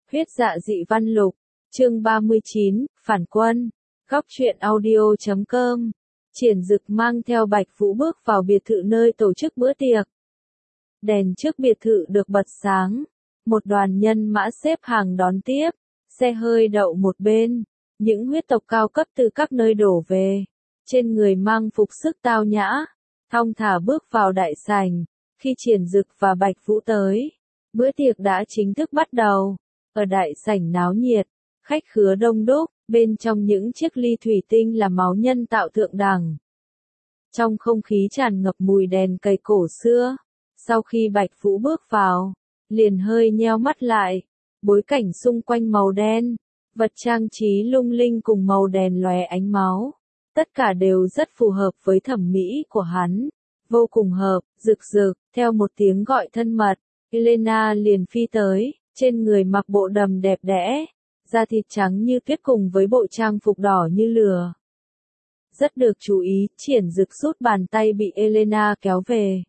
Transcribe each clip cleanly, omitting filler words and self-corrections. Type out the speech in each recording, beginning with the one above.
Huyết dạ dị văn lục, chương 39, phản quân, góc truyện audio.com. Triển Dực mang theo Bạch Vũ bước vào biệt thự nơi tổ chức bữa tiệc. Đèn trước biệt thự được bật sáng, một đoàn nhân mã xếp hàng đón tiếp, xe hơi đậu một bên, những huyết tộc cao cấp từ các nơi đổ về, trên người mang phục sức tao nhã, thong thả bước vào đại sảnh. Khi Triển Dực và Bạch Vũ tới, bữa tiệc đã chính thức bắt đầu. Ở đại sảnh náo nhiệt, khách khứa đông đúc, bên trong những chiếc ly thủy tinh là máu nhân tạo thượng đẳng. Trong không khí tràn ngập mùi đèn cầy cổ xưa, sau khi Bạch Vũ bước vào, liền hơi nheo mắt lại, bối cảnh xung quanh màu đen, vật trang trí lung linh cùng màu đèn lóe ánh máu, tất cả đều rất phù hợp với thẩm mỹ của hắn, vô cùng hợp. Rực rực, theo một tiếng gọi thân mật, Elena liền phi tới, trên người mặc bộ đầm đẹp đẽ, da thịt trắng như tuyết cùng với bộ trang phục đỏ như lửa. Rất được chú ý, Triển Dực rút bàn tay bị Elena kéo về.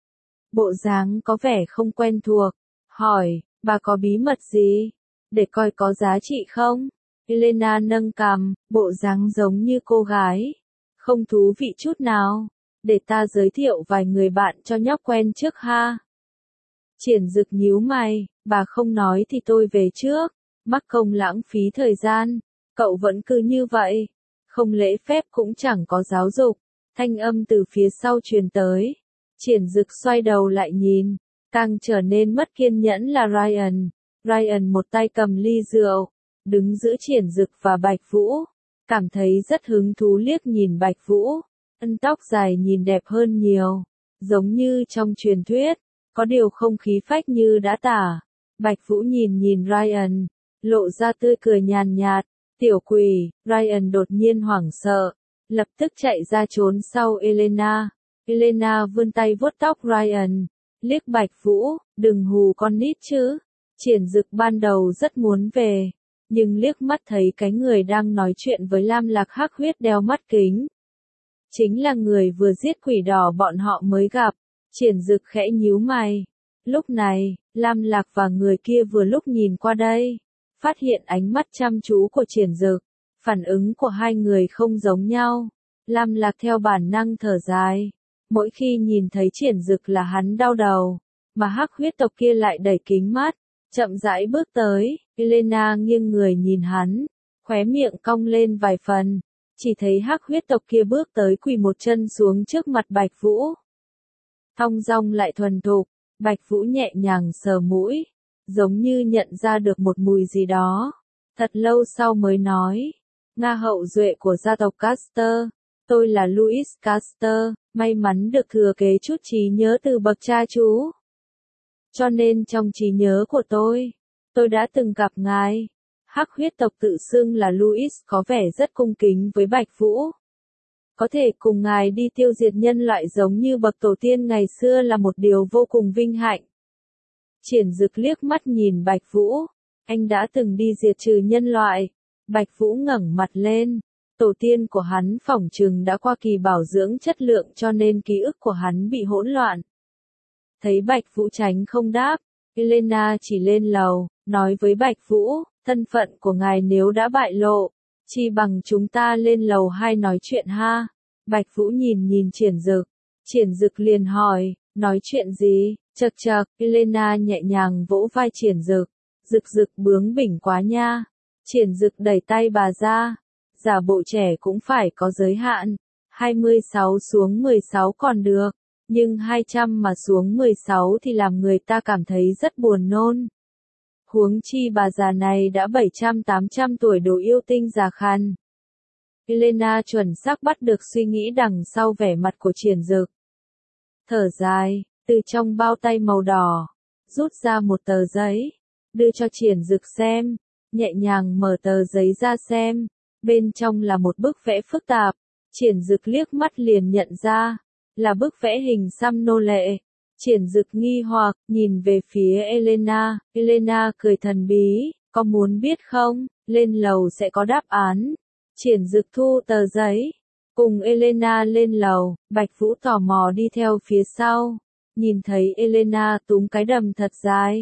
Bộ dáng có vẻ không quen thuộc, hỏi, bà có bí mật gì? Để coi có giá trị không? Elena nâng cằm, bộ dáng giống như cô gái. Không thú vị chút nào. Để ta giới thiệu vài người bạn cho nhóc quen trước ha. Triển Dực nhíu mày, bà không nói thì tôi về trước, mắc công lãng phí thời gian, cậu vẫn cứ như vậy, không lễ phép cũng chẳng có giáo dục. Thanh âm từ phía sau truyền tới, Triển Dực xoay đầu lại nhìn, càng trở nên mất kiên nhẫn là Ryan. Ryan một tay cầm ly rượu, đứng giữa Triển Dực và Bạch Vũ, cảm thấy rất hứng thú liếc nhìn Bạch Vũ. Tóc dài nhìn đẹp hơn nhiều, giống như trong truyền thuyết, có điều không khí phách như đã tả. Bạch Vũ nhìn Ryan, lộ ra tươi cười nhàn nhạt, tiểu quỷ. Ryan đột nhiên hoảng sợ, lập tức chạy ra trốn sau Elena. Elena vươn tay vuốt tóc Ryan, liếc Bạch Vũ, đừng hù con nít chứ. Triển Dực ban đầu rất muốn về, nhưng liếc mắt thấy cái người đang nói chuyện với Lam Lạc hắc huyết đeo mắt kính. Chính là người vừa giết quỷ đỏ bọn họ mới gặp. Triển Dực khẽ nhíu mày. Lúc này, Lam Lạc và người kia vừa lúc nhìn qua đây, phát hiện ánh mắt chăm chú của Triển Dực. Phản ứng của hai người không giống nhau. Lam Lạc theo bản năng thở dài. Mỗi khi nhìn thấy Triển Dực là hắn đau đầu, mà hắc huyết tộc kia lại đẩy kính mắt, chậm rãi bước tới. Elena nghiêng người nhìn hắn, khóe miệng cong lên vài phần. Chỉ thấy hắc huyết tộc kia bước tới quỳ một chân xuống trước mặt Bạch Vũ. Thong dong lại thuần thục, Bạch Vũ nhẹ nhàng sờ mũi, giống như nhận ra được một mùi gì đó. Thật lâu sau mới nói, Nga hậu duệ của gia tộc Caster, tôi là Louis Caster, may mắn được thừa kế chút trí nhớ từ bậc cha chú. Cho nên trong trí nhớ của tôi đã từng gặp ngài. Hắc huyết tộc tự xưng là Louis có vẻ rất cung kính với Bạch Vũ. Có thể cùng ngài đi tiêu diệt nhân loại giống như bậc tổ tiên ngày xưa là một điều vô cùng vinh hạnh. Triển Dực liếc mắt nhìn Bạch Vũ, anh đã từng đi diệt trừ nhân loại. Bạch Vũ ngẩng mặt lên, tổ tiên của hắn phỏng chừng đã qua kỳ bảo dưỡng chất lượng cho nên ký ức của hắn bị hỗn loạn. Thấy Bạch Vũ tránh không đáp, Elena chỉ lên lầu, nói với Bạch Vũ, thân phận của ngài nếu đã bại lộ, chi bằng chúng ta lên lầu 2 nói chuyện ha. Bạch Vũ nhìn Triển Dực liền hỏi, nói chuyện gì? Chậc chậc, Elena nhẹ nhàng vỗ vai Triển Dực, Dực bướng bỉnh quá nha. Triển Dực đẩy tay bà ra, giả bộ trẻ cũng phải có giới hạn, 26 xuống 16 còn được, nhưng 200 mà xuống 16 thì làm người ta cảm thấy rất buồn nôn. Huống chi bà già này đã 700-800 tuổi đồ yêu tinh già khàn. Elena chuẩn xác bắt được suy nghĩ đằng sau vẻ mặt của Triển Dực. Thở dài, từ trong bao tay màu đỏ, rút ra một tờ giấy, đưa cho Triển Dực xem, nhẹ nhàng mở tờ giấy ra xem, bên trong là một bức vẽ phức tạp. Triển Dực liếc mắt liền nhận ra, là bức vẽ hình xăm nô lệ. Triển Dực nghi hoặc, nhìn về phía Elena. Elena cười thần bí, có muốn biết không, lên lầu sẽ có đáp án. Triển Dực thu tờ giấy, cùng Elena lên lầu. Bạch Vũ tò mò đi theo phía sau, nhìn thấy Elena túm cái đầm thật dài,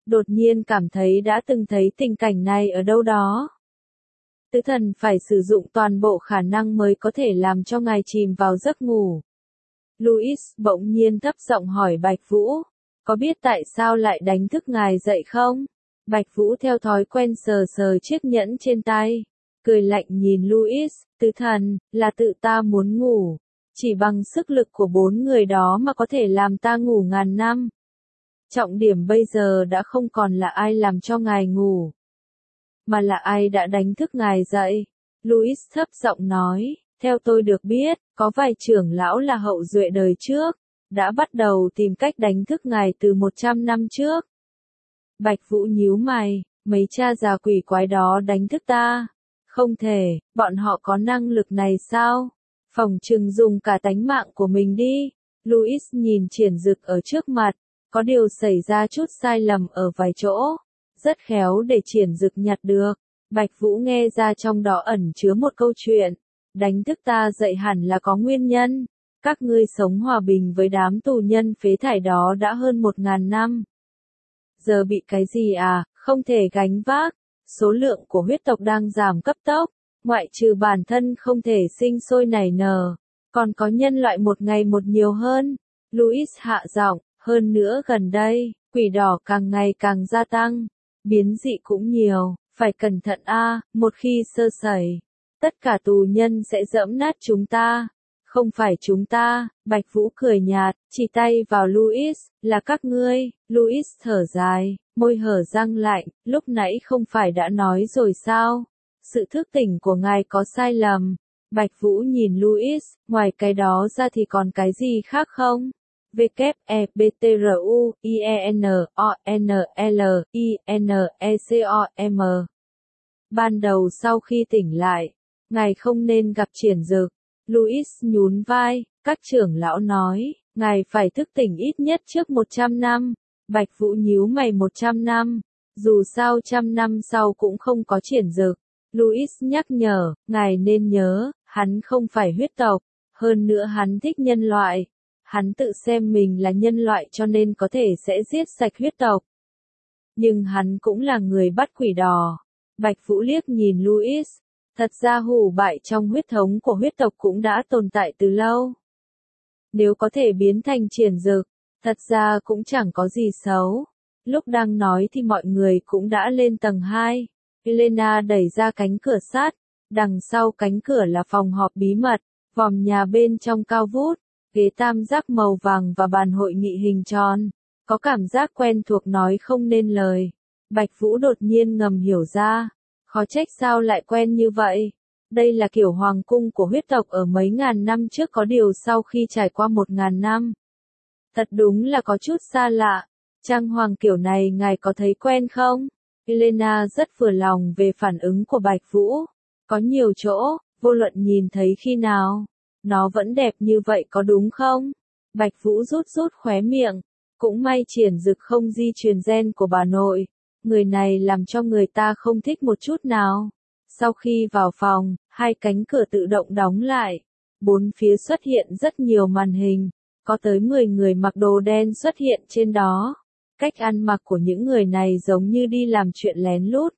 đột nhiên cảm thấy đã từng thấy tình cảnh này ở đâu đó. Tứ thần phải sử dụng toàn bộ khả năng mới có thể làm cho ngài chìm vào giấc ngủ. Louis bỗng nhiên thấp giọng hỏi Bạch Vũ, có biết tại sao lại đánh thức ngài dậy không? Bạch Vũ theo thói quen sờ sờ chiếc nhẫn trên tay, cười lạnh nhìn Louis, tứ thần, là tự ta muốn ngủ, chỉ bằng sức lực của 4 người đó mà có thể làm ta ngủ ngàn năm. Trọng điểm bây giờ đã không còn là ai làm cho ngài ngủ, mà là ai đã đánh thức ngài dậy. Louis thấp giọng nói, theo tôi được biết, có vài trưởng lão là hậu duệ đời trước, đã bắt đầu tìm cách đánh thức ngài từ 100 năm trước. Bạch Vũ nhíu mày, mấy cha già quỷ quái đó đánh thức ta? Không thể, bọn họ có năng lực này sao? Phỏng chừng dùng cả tánh mạng của mình đi. Louis nhìn Triển Dực ở trước mặt, có điều xảy ra chút sai lầm ở vài chỗ, rất khéo để Triển Dực nhặt được. Bạch Vũ nghe ra trong đó ẩn chứa một câu chuyện, đánh thức ta dậy hẳn là có nguyên nhân. Các ngươi sống hòa bình với đám tù nhân phế thải đó đã hơn 1000 năm. Giờ bị cái gì à, không thể gánh vác. Số lượng của huyết tộc đang giảm cấp tốc, ngoại trừ bản thân không thể sinh sôi nảy nở, còn có nhân loại một ngày một nhiều hơn. Louis hạ giọng, hơn nữa gần đây, quỷ đỏ càng ngày càng gia tăng, biến dị cũng nhiều, phải cẩn thận a, một khi sơ sẩy, tất cả tù nhân sẽ giẫm nát chúng ta. Không phải chúng ta, Bạch Vũ cười nhạt, chỉ tay vào Louis, là các ngươi. Louis thở dài, môi hở răng lạnh, lúc nãy không phải đã nói rồi sao? Sự thức tỉnh của ngài có sai lầm. Bạch Vũ nhìn Louis, ngoài cái đó ra thì còn cái gì khác không? WEBTRUINONLINECOM. Ban đầu sau khi tỉnh lại, ngài không nên gặp Triển Dực. Louis nhún vai, các trưởng lão nói, ngài phải thức tỉnh ít nhất trước 100 năm. Bạch Vũ nhíu mày 100 năm, dù sao 100 năm sau cũng không có Triển Dực. Louis nhắc nhở, ngài nên nhớ, hắn không phải huyết tộc, hơn nữa hắn thích nhân loại. Hắn tự xem mình là nhân loại cho nên có thể sẽ giết sạch huyết tộc. Nhưng hắn cũng là người bắt quỷ đỏ. Bạch Vũ liếc nhìn Louis. Thật ra hủ bại trong huyết thống của huyết tộc cũng đã tồn tại từ lâu. Nếu có thể biến thành Triển Dực, thật ra cũng chẳng có gì xấu. Lúc đang nói thì mọi người cũng đã lên tầng 2. Elena đẩy ra cánh cửa sắt, đằng sau cánh cửa là phòng họp bí mật, vòm nhà bên trong cao vút, ghế tam giác màu vàng và bàn hội nghị hình tròn. Có cảm giác quen thuộc nói không nên lời. Bạch Vũ đột nhiên ngầm hiểu ra. Khó trách sao lại quen như vậy. Đây là kiểu hoàng cung của huyết tộc ở mấy ngàn năm trước, có điều sau khi trải qua 1000 năm. Thật đúng là có chút xa lạ. Trang hoàng kiểu này ngài có thấy quen không? Elena rất vừa lòng về phản ứng của Bạch Vũ. Có nhiều chỗ, vô luận nhìn thấy khi nào, nó vẫn đẹp như vậy có đúng không? Bạch Vũ rút khóe miệng. Cũng may Triển Dực không di truyền gen của bà nội. Người này làm cho người ta không thích một chút nào. Sau khi vào phòng, 2 cánh cửa tự động đóng lại. 4 phía xuất hiện rất nhiều màn hình. Có tới 10 người mặc đồ đen xuất hiện trên đó. Cách ăn mặc của những người này giống như đi làm chuyện lén lút.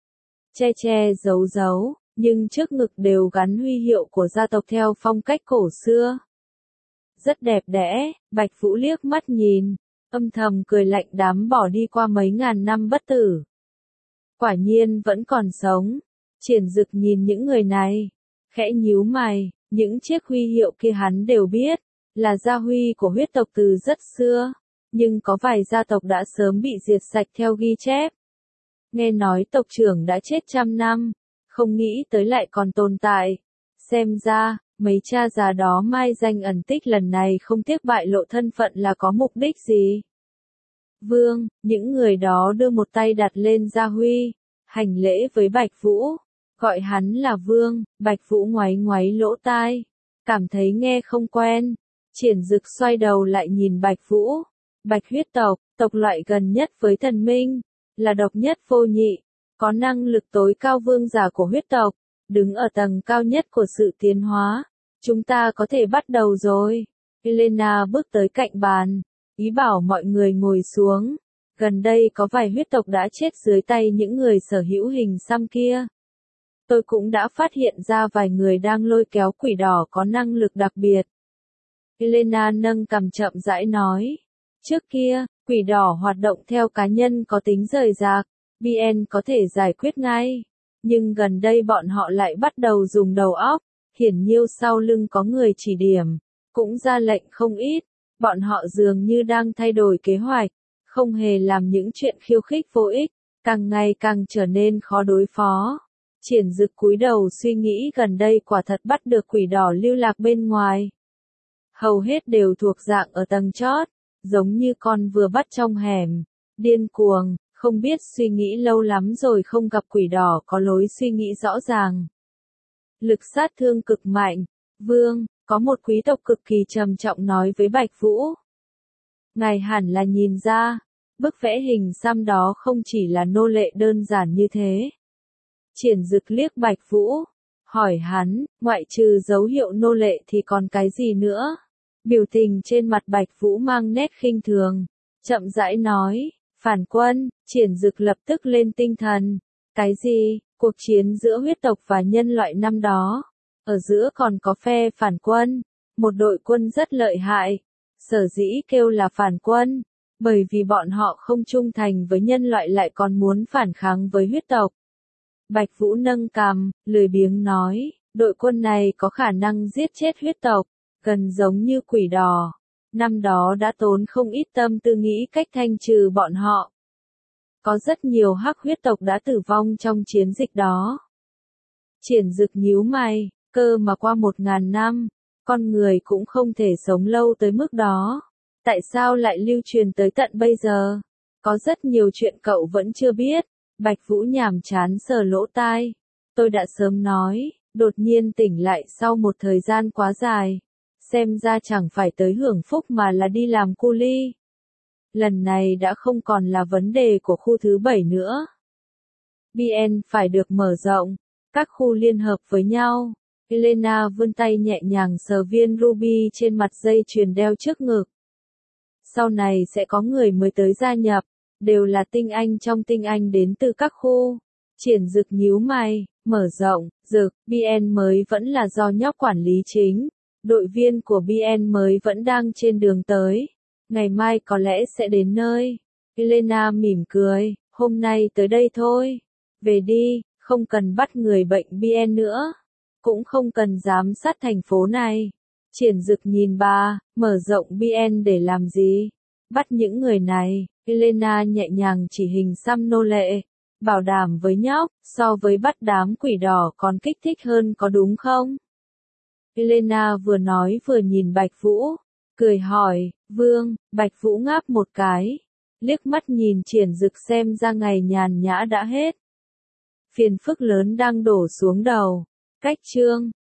Che giấu, nhưng trước ngực đều gắn huy hiệu của gia tộc theo phong cách cổ xưa. Rất đẹp đẽ, Bạch Vũ liếc mắt nhìn. Âm thầm cười lạnh, đám bỏ đi qua mấy ngàn năm bất tử. Quả nhiên vẫn còn sống. Triển Dực nhìn những người này, khẽ nhíu mày, những chiếc huy hiệu kia hắn đều biết, là gia huy của huyết tộc từ rất xưa, nhưng có vài gia tộc đã sớm bị diệt sạch theo ghi chép. Nghe nói tộc trưởng đã chết 100 năm, không nghĩ tới lại còn tồn tại. Xem ra, mấy cha già đó mai danh ẩn tích lần này không tiếc bại lộ thân phận là có mục đích gì? Vương, những người đó đưa một tay đặt lên gia huy, hành lễ với Bạch Vũ, gọi hắn là Vương. Bạch Vũ ngoáy lỗ tai, cảm thấy nghe không quen. Triển Dực xoay đầu lại nhìn Bạch Vũ. Bạch huyết tộc, tộc loại gần nhất với thần minh, là độc nhất vô nhị, có năng lực tối cao vương giả của huyết tộc, đứng ở tầng cao nhất của sự tiến hóa. Chúng ta có thể bắt đầu rồi. Elena bước tới cạnh bàn, ý bảo mọi người ngồi xuống. Gần đây có vài huyết tộc đã chết dưới tay những người sở hữu hình xăm kia. Tôi cũng đã phát hiện ra vài người đang lôi kéo quỷ đỏ có năng lực đặc biệt. Elena nâng cằm chậm rãi nói. Trước kia, quỷ đỏ hoạt động theo cá nhân có tính rời rạc, BN có thể giải quyết ngay. Nhưng gần đây bọn họ lại bắt đầu dùng đầu óc, hiển nhiên sau lưng có người chỉ điểm, cũng ra lệnh không ít. Bọn họ dường như đang thay đổi kế hoạch, không hề làm những chuyện khiêu khích vô ích, càng ngày càng trở nên khó đối phó. Triển Dực cúi đầu suy nghĩ gần đây quả thật bắt được quỷ đỏ lưu lạc bên ngoài. Hầu hết đều thuộc dạng ở tầng chót, giống như con vừa bắt trong hẻm, điên cuồng, không biết suy nghĩ lâu lắm rồi không gặp quỷ đỏ có lối suy nghĩ rõ ràng. Lực sát thương cực mạnh, Vương, có một quý tộc cực kỳ trầm trọng nói với Bạch Vũ. Ngài hẳn là nhìn ra, bức vẽ hình xăm đó không chỉ là nô lệ đơn giản như thế. Triển Dực liếc Bạch Vũ, hỏi hắn, ngoại trừ dấu hiệu nô lệ thì còn cái gì nữa? Biểu tình trên mặt Bạch Vũ mang nét khinh thường, chậm rãi nói, phản quân. Triển Dực lập tức lên tinh thần. Cái gì? Cuộc chiến giữa huyết tộc và nhân loại năm đó. Ở giữa còn có phe phản quân, một đội quân rất lợi hại. Sở dĩ kêu là phản quân, bởi vì bọn họ không trung thành với nhân loại lại còn muốn phản kháng với huyết tộc. Bạch Vũ nâng cằm, lười biếng nói, đội quân này có khả năng giết chết huyết tộc, gần giống như quỷ đỏ. Năm đó đã tốn không ít tâm tư nghĩ cách thanh trừ bọn họ. Có rất nhiều hắc huyết tộc đã tử vong trong chiến dịch đó. Triển Dực nhíu mày, cơ mà qua 1000 năm, con người cũng không thể sống lâu tới mức đó. Tại sao lại lưu truyền tới tận bây giờ? Có rất nhiều chuyện cậu vẫn chưa biết. Bạch Vũ nhàm chán sờ lỗ tai. Tôi đã sớm nói, đột nhiên tỉnh lại sau một thời gian quá dài. Xem ra chẳng phải tới hưởng phúc mà là đi làm cu li. Lần này đã không còn là vấn đề của khu thứ 7 nữa. BN phải được mở rộng, các khu liên hợp với nhau. Elena vươn tay nhẹ nhàng sờ viên ruby trên mặt dây chuyền đeo trước ngực. Sau này sẽ có người mới tới gia nhập, đều là tinh anh trong tinh anh đến từ các khu. Triển Dực nhíu mày, mở rộng, Dực, BN mới vẫn là do nhóc quản lý chính. Đội viên của BN mới vẫn đang trên đường tới. Ngày mai có lẽ sẽ đến nơi. Elena mỉm cười, hôm nay tới đây thôi. Về đi, không cần bắt người bệnh BN nữa. Cũng không cần giám sát thành phố này. Triển Dực nhìn bà, mở rộng BN để làm gì? Bắt những người này. Elena nhẹ nhàng chỉ hình xăm nô lệ. Bảo đảm với nhóc, so với bắt đám quỷ đỏ còn kích thích hơn có đúng không? Elena vừa nói vừa nhìn Bạch Vũ, cười hỏi, Vương. Bạch Vũ ngáp một cái, liếc mắt nhìn Triển Dực xem ra ngày nhàn nhã đã hết. Phiền phức lớn đang đổ xuống đầu. Cách chương